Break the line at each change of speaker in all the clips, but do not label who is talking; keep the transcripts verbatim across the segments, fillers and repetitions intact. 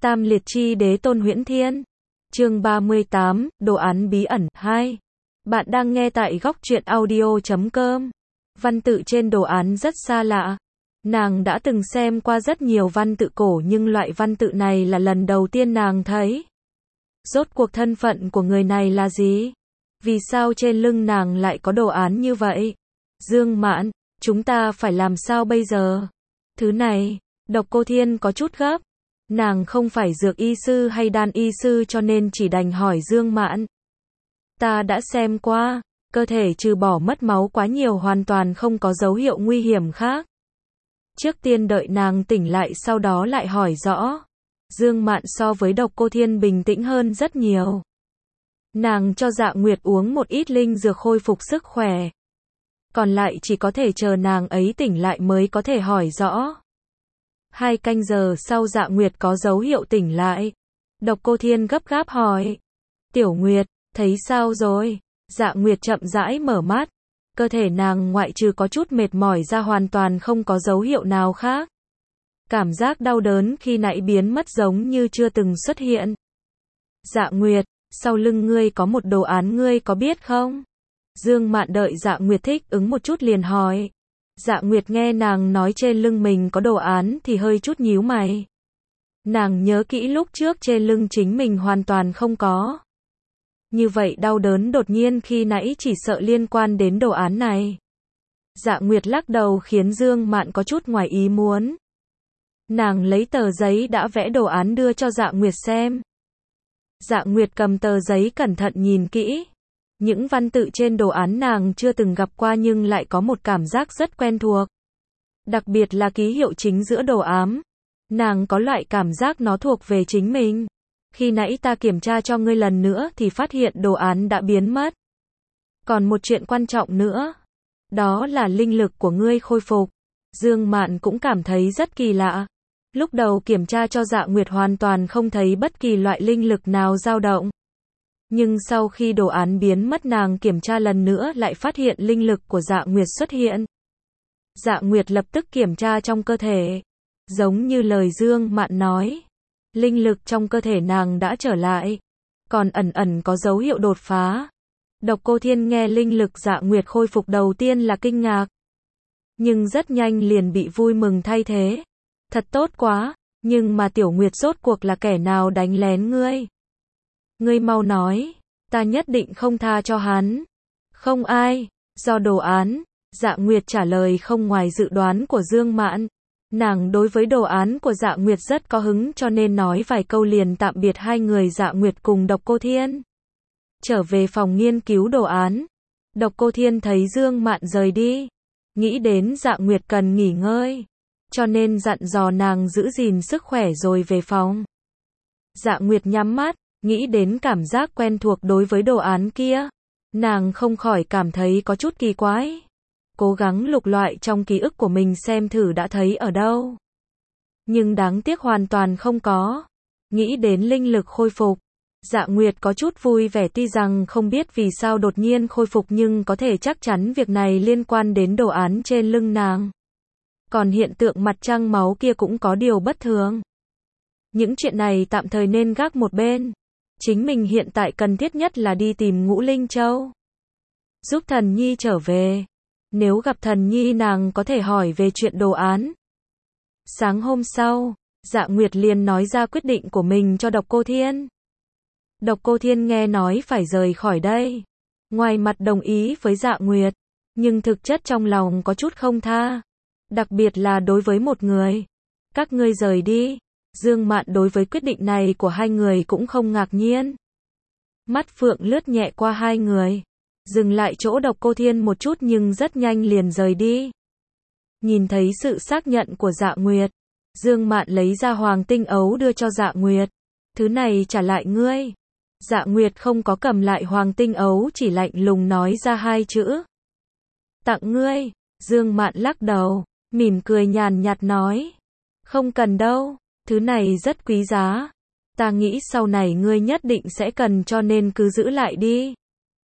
Tam liệt chi đế tôn huyễn thiên. Chương ba mươi tám, đồ án bí ẩn hai. Bạn đang nghe tại góc truyện audio chấm com. Văn tự trên đồ án rất xa lạ. Nàng đã từng xem qua rất nhiều văn tự cổ nhưng loại văn tự này là lần đầu tiên nàng thấy. Rốt cuộc thân phận của người này là gì? Vì sao trên lưng nàng lại có đồ án như vậy? Dương Mạn, chúng ta phải làm sao bây giờ? Thứ này, Độc Cô Thiên có chút gấp. Nàng không phải dược y sư hay đan y sư cho nên chỉ đành hỏi Dương Mạn. Ta đã xem qua, cơ thể trừ bỏ mất máu quá nhiều hoàn toàn không có dấu hiệu nguy hiểm khác. Trước tiên đợi nàng tỉnh lại sau đó lại hỏi rõ. Dương Mạn so với Độc Cô Thiên bình tĩnh hơn rất nhiều. Nàng cho Dạ Nguyệt uống một ít linh dược khôi phục sức khỏe. Còn lại chỉ có thể chờ nàng ấy tỉnh lại mới có thể hỏi rõ. Hai canh giờ sau Dạ Nguyệt có dấu hiệu tỉnh lại. Độc Cô Thiên gấp gáp hỏi. Tiểu Nguyệt, thấy sao rồi? Dạ Nguyệt chậm rãi mở mắt. Cơ thể nàng ngoại trừ có chút mệt mỏi ra hoàn toàn không có dấu hiệu nào khác. Cảm giác đau đớn khi nãy biến mất giống như chưa từng xuất hiện. Dạ Nguyệt, sau lưng ngươi có một đồ án ngươi có biết không? Dương Mạn đợi Dạ Nguyệt thích ứng một chút liền hỏi. Dạ Nguyệt nghe nàng nói trên lưng mình có đồ án thì hơi chút nhíu mày. Nàng nhớ kỹ lúc trước trên lưng chính mình hoàn toàn không có. Như vậy đau đớn đột nhiên khi nãy chỉ sợ liên quan đến đồ án này. Dạ Nguyệt lắc đầu khiến Dương Mạn có chút ngoài ý muốn. Nàng lấy tờ giấy đã vẽ đồ án đưa cho Dạ Nguyệt xem. Dạ Nguyệt cầm tờ giấy cẩn thận nhìn kỹ. Những văn tự trên đồ án nàng chưa từng gặp qua nhưng lại có một cảm giác rất quen thuộc. Đặc biệt là ký hiệu chính giữa đồ án. Nàng có loại cảm giác nó thuộc về chính mình. Khi nãy ta kiểm tra cho ngươi lần nữa thì phát hiện đồ án đã biến mất. Còn một chuyện quan trọng nữa. Đó là linh lực của ngươi khôi phục. Dương Mạn cũng cảm thấy rất kỳ lạ. Lúc đầu kiểm tra cho Dạ Nguyệt hoàn toàn không thấy bất kỳ loại linh lực nào dao động. Nhưng sau khi đồ án biến mất nàng kiểm tra lần nữa lại phát hiện linh lực của Dạ Nguyệt xuất hiện. Dạ Nguyệt lập tức kiểm tra trong cơ thể. Giống như lời Dương Mạn nói. Linh lực trong cơ thể nàng đã trở lại. Còn ẩn ẩn có dấu hiệu đột phá. Độc Cô Thiên nghe linh lực Dạ Nguyệt khôi phục đầu tiên là kinh ngạc. Nhưng rất nhanh liền bị vui mừng thay thế. Thật tốt quá, nhưng mà Tiểu Nguyệt rốt cuộc là kẻ nào đánh lén ngươi? Ngươi mau nói, ta nhất định không tha cho hắn. Không ai, do đồ án. Dạ Nguyệt trả lời không ngoài dự đoán của Dương Mạn. Nàng đối với đồ án của Dạ Nguyệt rất có hứng cho nên nói vài câu liền tạm biệt hai người Dạ Nguyệt cùng Độc Cô Thiên. Trở về phòng nghiên cứu đồ án. Độc Cô Thiên thấy Dương Mạn rời đi. Nghĩ đến Dạ Nguyệt cần nghỉ ngơi. Cho nên dặn dò nàng giữ gìn sức khỏe rồi về phòng. Dạ Nguyệt nhắm mắt, nghĩ đến cảm giác quen thuộc đối với đồ án kia. Nàng không khỏi cảm thấy có chút kỳ quái. Cố gắng lục loại trong ký ức của mình xem thử đã thấy ở đâu. Nhưng đáng tiếc hoàn toàn không có. Nghĩ đến linh lực khôi phục. Dạ Nguyệt có chút vui vẻ tuy rằng không biết vì sao đột nhiên khôi phục nhưng có thể chắc chắn việc này liên quan đến đồ án trên lưng nàng. Còn hiện tượng mặt trăng máu kia cũng có điều bất thường. Những chuyện này tạm thời nên gác một bên. Chính mình hiện tại cần thiết nhất là đi tìm Ngũ Linh Châu. Giúp Thần Nhi trở về. Nếu gặp Thần Nhi nàng có thể hỏi về chuyện đồ án. Sáng hôm sau, Dạ Nguyệt liền nói ra quyết định của mình cho Độc Cô Thiên. Độc Cô Thiên nghe nói phải rời khỏi đây. Ngoài mặt đồng ý với Dạ Nguyệt. Nhưng thực chất trong lòng có chút không tha. Đặc biệt là đối với một người. Các ngươi rời đi. Dương Mạn đối với quyết định này của hai người cũng không ngạc nhiên. Mắt phượng lướt nhẹ qua hai người. Dừng lại chỗ Độc Cô Thiên một chút nhưng rất nhanh liền rời đi. Nhìn thấy sự xác nhận của Dạ Nguyệt. Dương Mạn lấy ra hoàng tinh ấu đưa cho Dạ Nguyệt. Thứ này trả lại ngươi. Dạ Nguyệt không có cầm lại hoàng tinh ấu chỉ lạnh lùng nói ra hai chữ. Tặng ngươi. Dương Mạn lắc đầu. Mỉm cười nhàn nhạt nói. Không cần đâu, thứ này rất quý giá. Ta nghĩ sau này ngươi nhất định sẽ cần cho nên cứ giữ lại đi.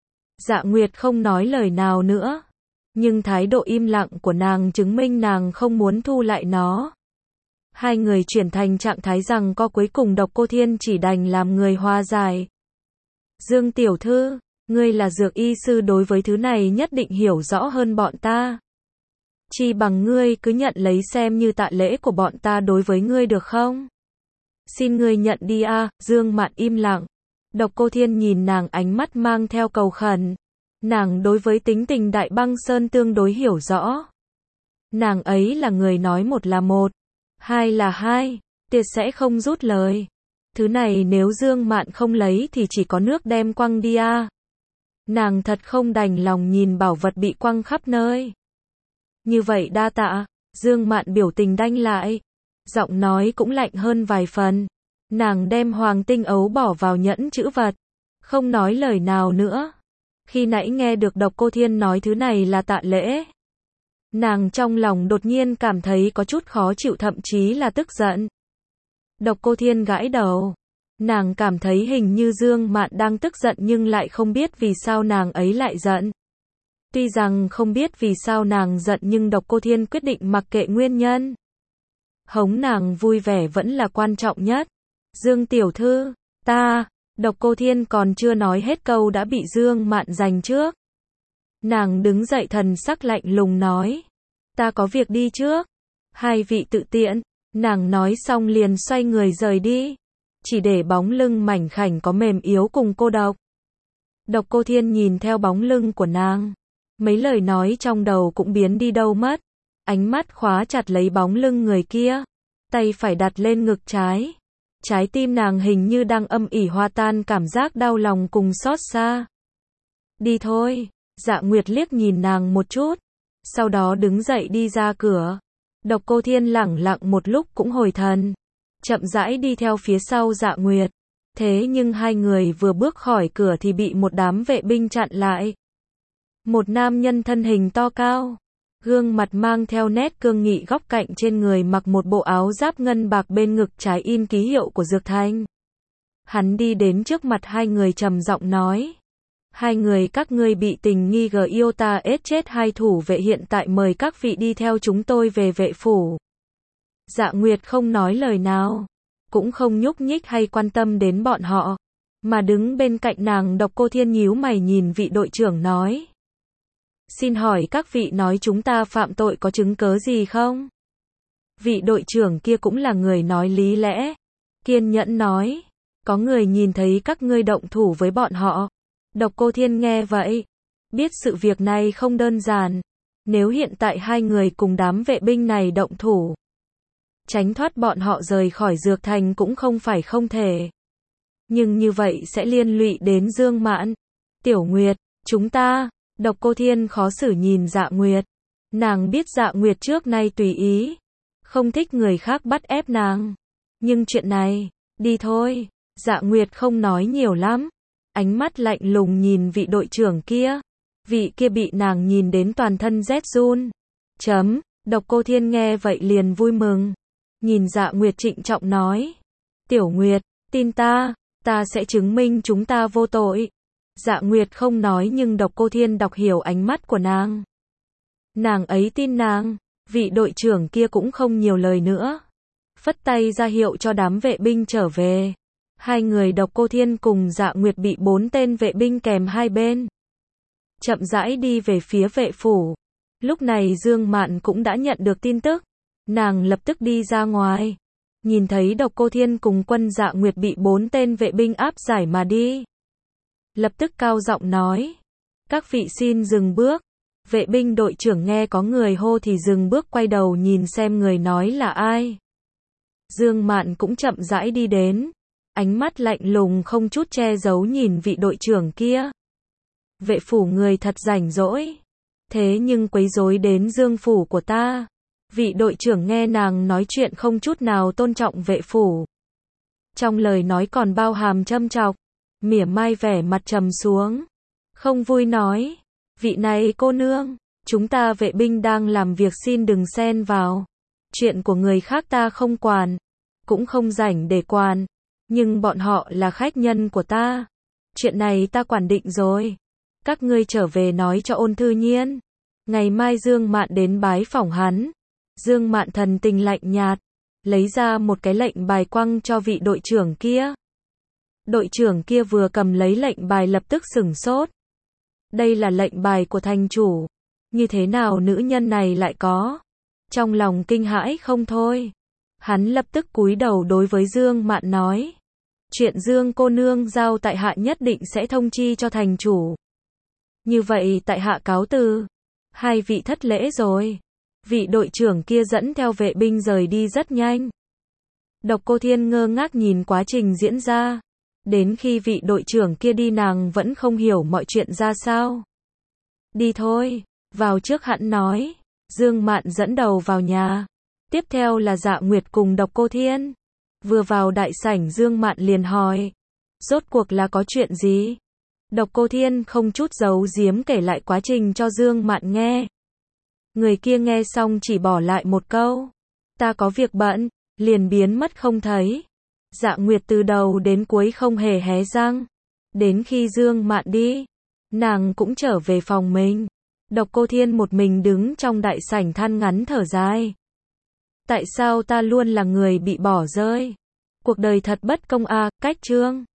Dạ Nguyệt không nói lời nào nữa. Nhưng thái độ im lặng của nàng chứng minh nàng không muốn thu lại nó. Hai người chuyển thành trạng thái rằng co cuối cùng Độc Cô Thiên chỉ đành làm người hòa giải. Dương tiểu thư, ngươi là dược y sư, đối với thứ này nhất định hiểu rõ hơn bọn ta. Chi bằng ngươi cứ nhận lấy xem như tạ lễ của bọn ta đối với ngươi được không? Xin ngươi nhận đi a. À. Dương Mạn im lặng. Độc Cô Thiên nhìn nàng, ánh mắt mang theo cầu khẩn. Nàng đối với tính tình Đại Băng Sơn tương đối hiểu rõ. Nàng ấy là người nói một là một, hai là hai, tuyệt sẽ không rút lời. Thứ này nếu Dương Mạn không lấy thì chỉ có nước đem quăng đi a. À. Nàng thật không đành lòng nhìn bảo vật bị quăng khắp nơi. Như vậy đa tạ. Dương Mạn biểu tình đanh lại, giọng nói cũng lạnh hơn vài phần. Nàng đem hoàng tinh ấu bỏ vào nhẫn chữ vật, không nói lời nào nữa. Khi nãy nghe được Độc Cô Thiên nói thứ này là tạ lễ, nàng trong lòng đột nhiên cảm thấy có chút khó chịu, thậm chí là tức giận. Độc Cô Thiên gãi đầu. Nàng cảm thấy hình như Dương Mạn đang tức giận nhưng lại không biết vì sao nàng ấy lại giận. Tuy rằng không biết vì sao nàng giận nhưng Độc Cô Thiên quyết định mặc kệ nguyên nhân. Hống nàng vui vẻ vẫn là quan trọng nhất. Dương tiểu thư, ta, Độc Cô Thiên còn chưa nói hết câu đã bị Dương Mạn giành trước. Nàng đứng dậy thần sắc lạnh lùng nói. Ta có việc đi trước. Hai vị tự tiện. Nàng nói xong liền xoay người rời đi. Chỉ để bóng lưng mảnh khảnh có mềm yếu cùng cô độc. Độc Cô Thiên nhìn theo bóng lưng của nàng. Mấy lời nói trong đầu cũng biến đi đâu mất. Ánh mắt khóa chặt lấy bóng lưng người kia. Tay phải đặt lên ngực trái. Trái tim nàng hình như đang âm ỉ hòa tan cảm giác đau lòng cùng xót xa. Đi thôi. Dạ Nguyệt liếc nhìn nàng một chút. Sau đó đứng dậy đi ra cửa. Độc Cô Thiên lẳng lặng một lúc cũng hồi thần. Chậm rãi đi theo phía sau Dạ Nguyệt. Thế nhưng hai người vừa bước khỏi cửa thì bị một đám vệ binh chặn lại. Một nam nhân thân hình to cao, gương mặt mang theo nét cương nghị, góc cạnh trên người mặc một bộ áo giáp ngân bạc, bên ngực trái in ký hiệu của Dược Thành. Hắn đi đến trước mặt hai người trầm giọng nói. Hai người các ngươi bị tình nghi gờ yêu ta ết chết hai thủ vệ, hiện tại mời các vị đi theo chúng tôi về vệ phủ. Dạ Nguyệt không nói lời nào, cũng không nhúc nhích hay quan tâm đến bọn họ, mà đứng bên cạnh nàng. Độc Cô Thiên nhíu mày nhìn vị đội trưởng nói. Xin hỏi các vị nói chúng ta phạm tội có chứng cớ gì không? Vị đội trưởng kia cũng là người nói lý lẽ, kiên nhẫn nói. Có người nhìn thấy các ngươi động thủ với bọn họ. Độc Cô Thiên nghe vậy, biết sự việc này không đơn giản. Nếu hiện tại hai người cùng đám vệ binh này động thủ, tránh thoát bọn họ rời khỏi Dược Thành cũng không phải không thể. Nhưng như vậy sẽ liên lụy đến Dương Mạn. Tiểu Nguyệt, chúng ta. Độc Cô Thiên khó xử nhìn Dạ Nguyệt. Nàng biết Dạ Nguyệt trước nay tùy ý, không thích người khác bắt ép nàng. Nhưng chuyện này, đi thôi. Dạ Nguyệt không nói nhiều lắm. Ánh mắt lạnh lùng nhìn vị đội trưởng kia. Vị kia bị nàng nhìn đến toàn thân rét run. Chấm. Độc Cô Thiên nghe vậy liền vui mừng. Nhìn Dạ Nguyệt trịnh trọng nói. Tiểu Nguyệt, tin ta, ta sẽ chứng minh chúng ta vô tội. Dạ Nguyệt không nói nhưng Độc Cô Thiên đọc hiểu ánh mắt của nàng. Nàng ấy tin nàng. Vị đội trưởng kia cũng không nhiều lời nữa, phất tay ra hiệu cho đám vệ binh trở về. Hai người Độc Cô Thiên cùng Dạ Nguyệt bị bốn tên vệ binh kèm hai bên, chậm rãi đi về phía vệ phủ. Lúc này Dương Mạn cũng đã nhận được tin tức. Nàng lập tức đi ra ngoài. Nhìn thấy Độc Cô Thiên cùng quân Dạ Nguyệt bị bốn tên vệ binh áp giải mà đi, lập tức cao giọng nói. Các vị xin dừng bước. Vệ binh đội trưởng nghe có người hô thì dừng bước, quay đầu nhìn xem người nói là ai. Dương Mạn cũng chậm rãi đi đến. Ánh mắt lạnh lùng không chút che giấu nhìn vị đội trưởng kia. Vệ phủ người thật rảnh rỗi. Thế nhưng quấy rối đến Dương phủ của ta. Vị đội trưởng nghe nàng nói chuyện không chút nào tôn trọng vệ phủ. Trong lời nói còn bao hàm châm chọc, mỉa mai, vẻ mặt trầm xuống. Không vui nói. Vị này cô nương, chúng ta vệ binh đang làm việc, xin đừng xen vào. Chuyện của người khác ta không quản, cũng không rảnh để quản. Nhưng bọn họ là khách nhân của ta. Chuyện này ta quản định rồi. Các ngươi trở về nói cho Ôn Thư Nhiên. Ngày mai Dương Mạn đến bái phỏng hắn. Dương Mạn thần tình lạnh nhạt, lấy ra một cái lệnh bài quăng cho vị đội trưởng kia. Đội trưởng kia vừa cầm lấy lệnh bài lập tức sửng sốt. Đây là lệnh bài của thành chủ. Như thế nào nữ nhân này lại có? Trong lòng kinh hãi không thôi. Hắn lập tức cúi đầu đối với Dương Mạn nói. Chuyện Dương cô nương giao tại hạ nhất định sẽ thông chi cho thành chủ. Như vậy tại hạ cáo từ. Hai vị thất lễ rồi. Vị đội trưởng kia dẫn theo vệ binh rời đi rất nhanh. Độc Cô Thiên ngơ ngác nhìn quá trình diễn ra. Đến khi vị đội trưởng kia đi nàng vẫn không hiểu mọi chuyện ra sao. Đi thôi, vào trước hẵng nói. Dương Mạn dẫn đầu vào nhà. Tiếp theo là Dạ Nguyệt cùng Độc Cô Thiên. Vừa vào đại sảnh Dương Mạn liền hỏi. Rốt cuộc là có chuyện gì? Độc Cô Thiên không chút giấu giếm kể lại quá trình cho Dương Mạn nghe. Người kia nghe xong chỉ bỏ lại một câu. Ta có việc bận, liền biến mất không thấy. Dạ Nguyệt từ đầu đến cuối không hề hé răng. Đến khi Dương Mạn đi, nàng cũng trở về phòng mình. Độc Cô Thiên một mình đứng trong đại sảnh than ngắn thở dài. Tại sao ta luôn là người bị bỏ rơi? Cuộc đời thật bất công a, cách chương.